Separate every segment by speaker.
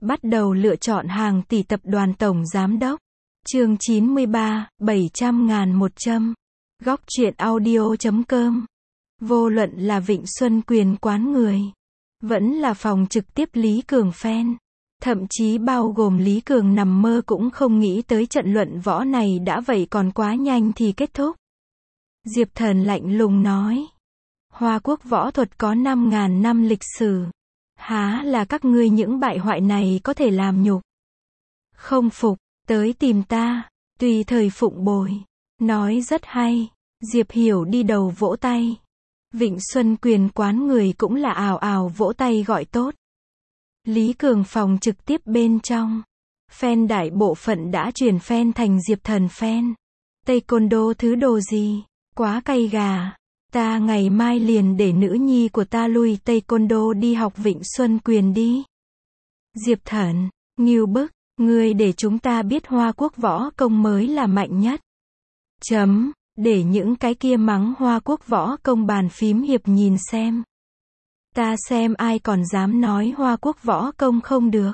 Speaker 1: Bắt đầu lựa chọn hàng tỷ tập đoàn tổng giám đốc. Chương 93, 700.000 một châm. Góc truyện audio.com. Vô luận là Vịnh Xuân Quyền quán người, vẫn là phòng trực tiếp Lý Cường fan, thậm chí bao gồm Lý Cường nằm mơ cũng không nghĩ tới trận luận võ này đã vậy còn quá nhanh thì kết thúc. Diệp Thần lạnh lùng nói. Hoa Quốc võ thuật có 5.000 năm lịch sử. Há là các ngươi những bại hoại này có thể làm nhục. Không phục, tới tìm ta, tùy thời phụng bồi. Nói rất hay. Diệp Hiểu đi đầu vỗ tay. Vịnh Xuân Quyền quán người cũng là ào ào vỗ tay gọi tốt. Lý Cường phòng trực tiếp bên trong. Fan đại bộ phận đã chuyển fan thành Diệp Thần fan. Taekwondo thứ đồ gì? Quá cay gà. Ta ngày mai liền để nữ nhi của ta lui Taekwondo đi học Vịnh Xuân Quyền đi. Diệp Thần, ngưu bức, ngươi để chúng ta biết Hoa Quốc võ công mới là mạnh nhất. Chấm, để những cái kia mắng Hoa Quốc võ công bàn phím hiệp nhìn xem. Ta xem ai còn dám nói Hoa Quốc võ công không được.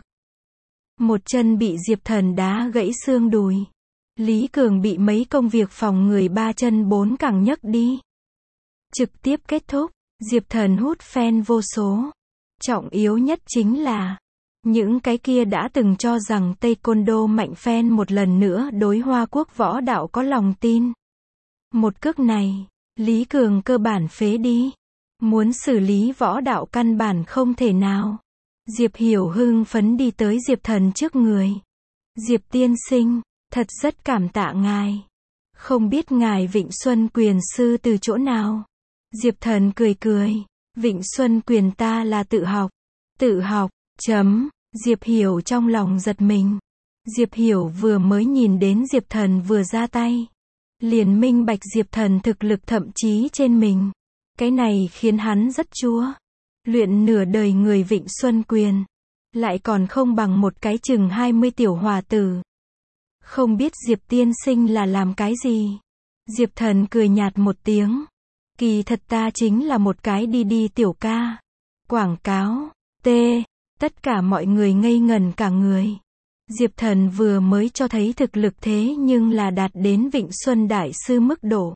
Speaker 1: Một chân bị Diệp Thần đá gãy xương đùi. Lý Cường bị mấy công việc phòng người 3 chân 4 cẳng nhấc đi. Trực tiếp kết thúc, Diệp Thần hút fan vô số. Trọng yếu nhất chính là, những cái kia đã từng cho rằng Taekwondo mạnh fan một lần nữa đối Hoa Quốc võ đạo có lòng tin. Một cước này, Lý Cường cơ bản phế đi. Muốn xử lý võ đạo căn bản không thể nào. Diệp Hiểu hưng phấn đi tới Diệp Thần trước người. Diệp tiên sinh, thật rất cảm tạ ngài. Không biết ngài Vịnh Xuân Quyền sư từ chỗ nào? Diệp Thần cười cười. Vịnh Xuân Quyền ta là tự học. Tự học, chấm. Diệp Hiểu trong lòng giật mình. Diệp Hiểu vừa mới nhìn đến Diệp Thần vừa ra tay. Liền minh bạch Diệp Thần thực lực thậm chí trên mình. Cái này khiến hắn rất chua. Luyện nửa đời người Vịnh Xuân Quyền. Lại còn không bằng một cái chừng 20 tiểu hòa tử. Không biết Diệp tiên sinh là làm cái gì? Diệp Thần cười nhạt một tiếng. Kỳ thật ta chính là một cái đi tiểu ca. Quảng cáo. T. Tất cả mọi người ngây ngẩn cả người. Diệp Thần vừa mới cho thấy thực lực thế nhưng là đạt đến Vịnh Xuân Đại sư mức độ.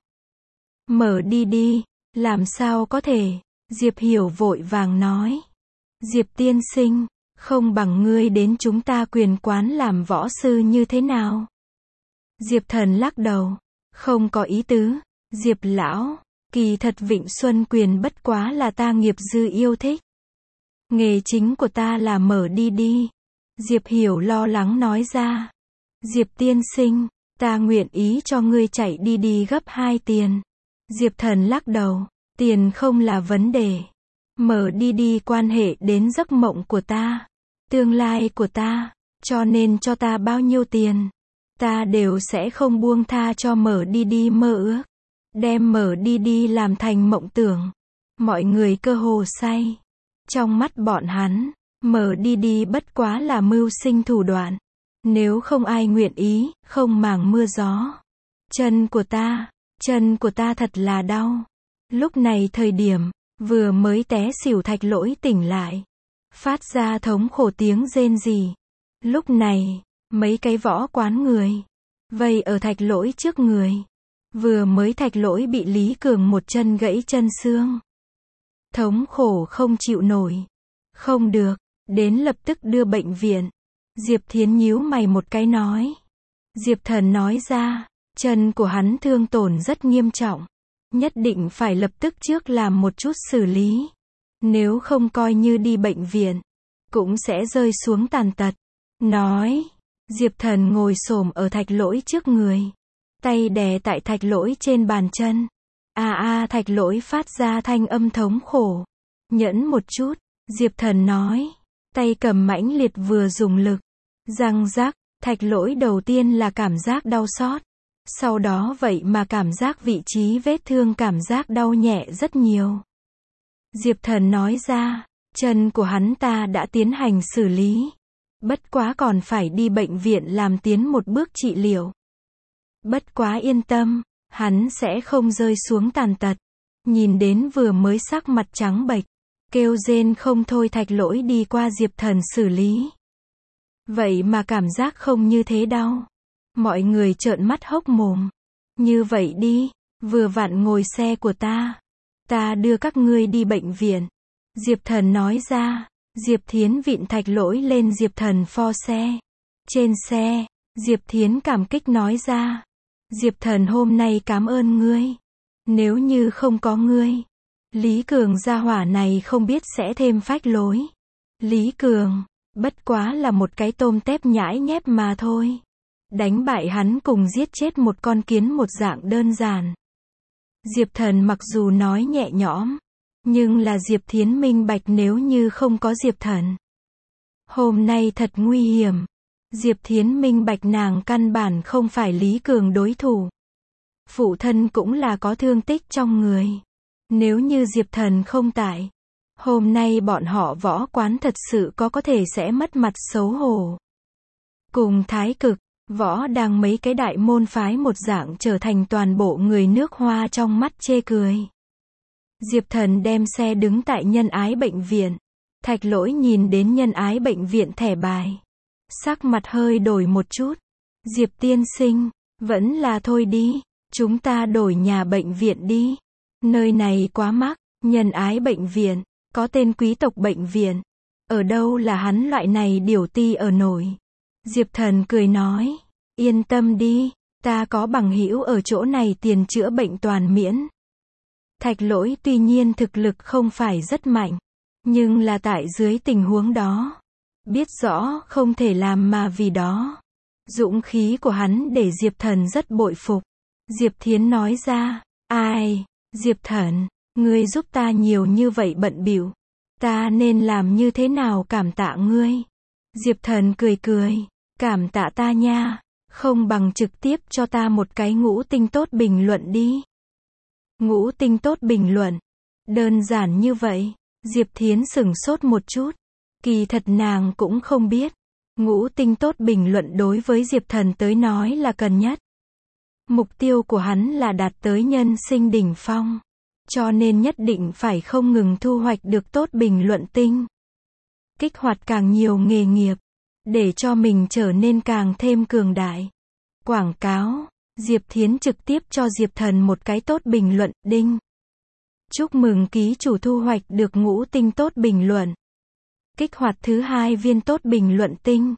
Speaker 1: Mở đi, làm sao có thể? Diệp Hiểu vội vàng nói. Diệp tiên sinh, không bằng ngươi đến chúng ta quyền quán làm võ sư như thế nào? Diệp Thần lắc đầu. Không có ý tứ. Diệp lão, kỳ thật Vịnh Xuân Quyền bất quá là ta nghiệp dư yêu thích. Nghề chính của ta là mở đi. Diệp Hiểu lo lắng nói ra. Diệp tiên sinh, ta nguyện ý cho ngươi chạy đi gấp 2 tiền. Diệp Thần lắc đầu. Tiền không là vấn đề. Mở đi quan hệ đến giấc mộng của ta. Tương lai của ta. Cho nên cho ta bao nhiêu tiền. Ta đều sẽ không buông tha cho mở đi mơ ước. Đem mở đi làm thành mộng tưởng. Mọi người cơ hồ say. Trong mắt bọn hắn, mở đi bất quá là mưu sinh thủ đoạn. Nếu không ai nguyện ý, không màng mưa gió. Chân của ta thật là đau. Lúc này thời điểm, vừa mới té xỉu Thạch Lỗi tỉnh lại. Phát ra thống khổ tiếng rên rỉ. Lúc này, mấy cái võ quán người vây ở Thạch Lỗi trước người. Vừa mới Thạch Lỗi bị Lý Cường một chân gãy chân xương. Thống khổ không chịu nổi. Không được, đến lập tức đưa bệnh viện. Diệp Thiến nhíu mày một cái nói. Diệp Thần nói ra, chân của hắn thương tổn rất nghiêm trọng. Nhất định phải lập tức trước làm một chút xử lý. Nếu không coi như đi bệnh viện, cũng sẽ rơi xuống tàn tật. Nói, Diệp Thần ngồi xổm ở Thạch Lỗi trước người. Tay đè tại Thạch Lỗi trên bàn chân. Thạch Lỗi phát ra thanh âm thống khổ. Nhẫn một chút, Diệp Thần nói. Tay cầm mãnh liệt vừa dùng lực. Răng rắc, Thạch Lỗi đầu tiên là cảm giác đau xót. Sau đó vậy mà cảm giác vị trí vết thương cảm giác đau nhẹ rất nhiều. Diệp Thần nói ra, chân của hắn ta đã tiến hành xử lý. Bất quá còn phải đi bệnh viện làm tiến một bước trị liệu. Bất quá yên tâm, hắn sẽ không rơi xuống tàn tật. Nhìn đến vừa mới sắc mặt trắng bệch, kêu rên không thôi Thạch Lỗi đi qua Diệp Thần xử lý. Vậy mà cảm giác không như thế đau. Mọi người trợn mắt hốc mồm. Như vậy đi, vừa vặn ngồi xe của ta. Ta đưa các ngươi đi bệnh viện. Diệp Thần nói ra. Diệp Thiến vịn Thạch Lỗi lên Diệp Thần pho xe. Trên xe, Diệp Thiến cảm kích nói ra. Diệp Thần hôm nay cảm ơn ngươi. Nếu như không có ngươi, Lý Cường gia hỏa này không biết sẽ thêm phách lối. Lý Cường, bất quá là một cái tôm tép nhãi nhép mà thôi. Đánh bại hắn cùng giết chết một con kiến một dạng đơn giản. Diệp Thần mặc dù nói nhẹ nhõm, nhưng là Diệp Thiến minh bạch nếu như không có Diệp Thần. Hôm nay thật nguy hiểm. Diệp Thiến minh bạch nàng căn bản không phải Lý Cường đối thủ. Phụ thân cũng là có thương tích trong người. Nếu như Diệp Thần không tại, hôm nay bọn họ võ quán thật sự có thể sẽ mất mặt xấu hổ. Cùng Thái Cực, Võ Đăng mấy cái đại môn phái một dạng trở thành toàn bộ người nước Hoa trong mắt chê cười. Diệp Thần đem xe đứng tại Nhân Ái bệnh viện. Thạch Lỗi nhìn đến Nhân Ái bệnh viện thẻ bài. Sắc mặt hơi đổi một chút. Diệp tiên sinh, vẫn là thôi đi. Chúng ta đổi nhà bệnh viện đi. Nơi này quá mắc. Nhân Ái bệnh viện, có tên quý tộc bệnh viện. Ở đâu là hắn loại này điểu ti ở nổi. Diệp Thần cười nói. Yên tâm đi, ta có bằng hữu ở chỗ này tiền chữa bệnh toàn miễn. Thạch Lỗi tuy nhiên thực lực không phải rất mạnh, nhưng là tại dưới tình huống đó, biết rõ không thể làm mà vì đó. Dũng khí của hắn để Diệp Thần rất bội phục. Diệp Thiến nói ra, ai, Diệp Thần, ngươi giúp ta nhiều như vậy bận bịu, ta nên làm như thế nào cảm tạ ngươi? Diệp Thần cười cười, cảm tạ ta nha, không bằng trực tiếp cho ta một cái ngũ tinh tốt bình luận đi. Ngũ tinh tốt bình luận, đơn giản như vậy. Diệp Thiến sửng sốt một chút, kỳ thật nàng cũng không biết. Ngũ tinh tốt bình luận đối với Diệp Thần tới nói là cần nhất. Mục tiêu của hắn là đạt tới nhân sinh đỉnh phong, cho nên nhất định phải không ngừng thu hoạch được tốt bình luận tinh. Kích hoạt càng nhiều nghề nghiệp, để cho mình trở nên càng thêm cường đại. Quảng cáo, Diệp Thiến trực tiếp cho Diệp Thần một cái tốt bình luận, đinh. Chúc mừng ký chủ thu hoạch được ngũ tinh tốt bình luận. Kích hoạt thứ 2 viên tốt bình luận tinh.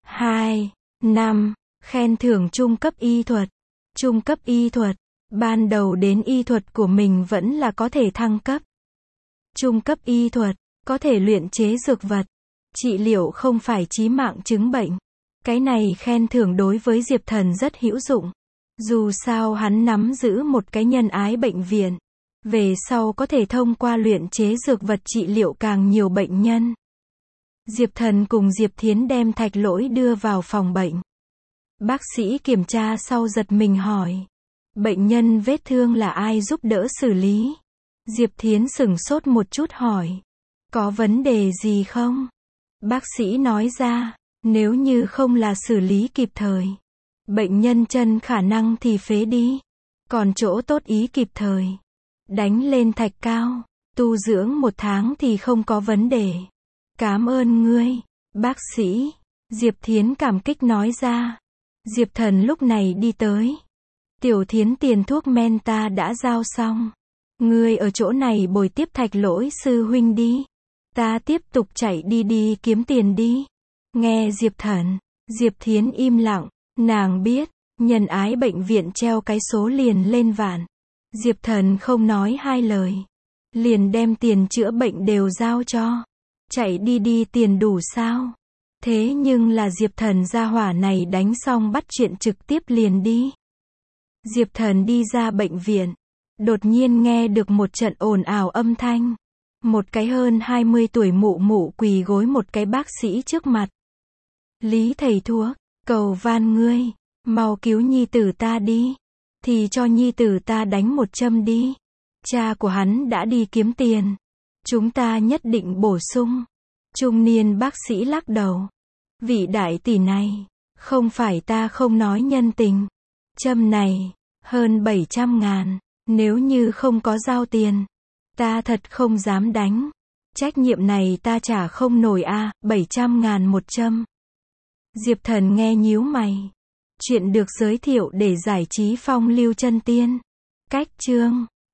Speaker 1: 2, 5, khen thưởng trung cấp y thuật. Trung cấp y thuật, ban đầu đến y thuật của mình vẫn là có thể thăng cấp. Trung cấp y thuật, có thể luyện chế dược vật, trị liệu không phải chí mạng chứng bệnh. Cái này khen thưởng đối với Diệp Thần rất hữu dụng. Dù sao hắn nắm giữ một cái Nhân Ái bệnh viện. Về sau có thể thông qua luyện chế dược vật trị liệu càng nhiều bệnh nhân. Diệp Thần cùng Diệp Thiến đem Thạch Lỗi đưa vào phòng bệnh. Bác sĩ kiểm tra sau giật mình hỏi. Bệnh nhân vết thương là ai giúp đỡ xử lý? Diệp Thiến sửng sốt một chút hỏi. Có vấn đề gì không? Bác sĩ nói ra, nếu như không là xử lý kịp thời, bệnh nhân chân khả năng thì phế đi. Còn chỗ tốt ý kịp thời, đánh lên thạch cao, tu dưỡng 1 tháng thì không có vấn đề. Cảm ơn ngươi, bác sĩ. Diệp Thiến cảm kích nói ra. Diệp Thần lúc này đi tới. Tiểu Thiến tiền thuốc men ta đã giao xong. Ngươi ở chỗ này bồi tiếp Thạch Lỗi sư huynh đi. Ta tiếp tục chạy đi kiếm tiền đi. Nghe Diệp Thần, Diệp Thiến im lặng. Nàng biết, Nhân Ái bệnh viện treo cái số liền lên vạn. Diệp Thần không nói 2 lời, liền đem tiền chữa bệnh đều giao cho. Chạy đi tiền đủ sao? Thế nhưng là Diệp Thần gia hỏa này đánh xong bắt chuyện trực tiếp liền đi. Diệp Thần đi ra bệnh viện, đột nhiên nghe được một trận ồn ào âm thanh. Một cái hơn 20 tuổi mụ mụ quỳ gối một cái bác sĩ trước mặt. Lý thầy thuốc, cầu van ngươi, mau cứu nhi tử ta đi. Thì cho nhi tử ta đánh 1 châm đi. Cha của hắn đã đi kiếm tiền. Chúng ta nhất định bổ sung. Trung niên bác sĩ lắc đầu. Vị đại tỷ này, không phải ta không nói nhân tình. Châm này, hơn 700.000, nếu như không có giao tiền, ta thật không dám đánh. Trách nhiệm này ta trả không nổi a, 700.000 1 châm. Diệp Thần nghe nhíu mày. Chuyện được giới thiệu để giải trí phong lưu chân tiên. Cách chương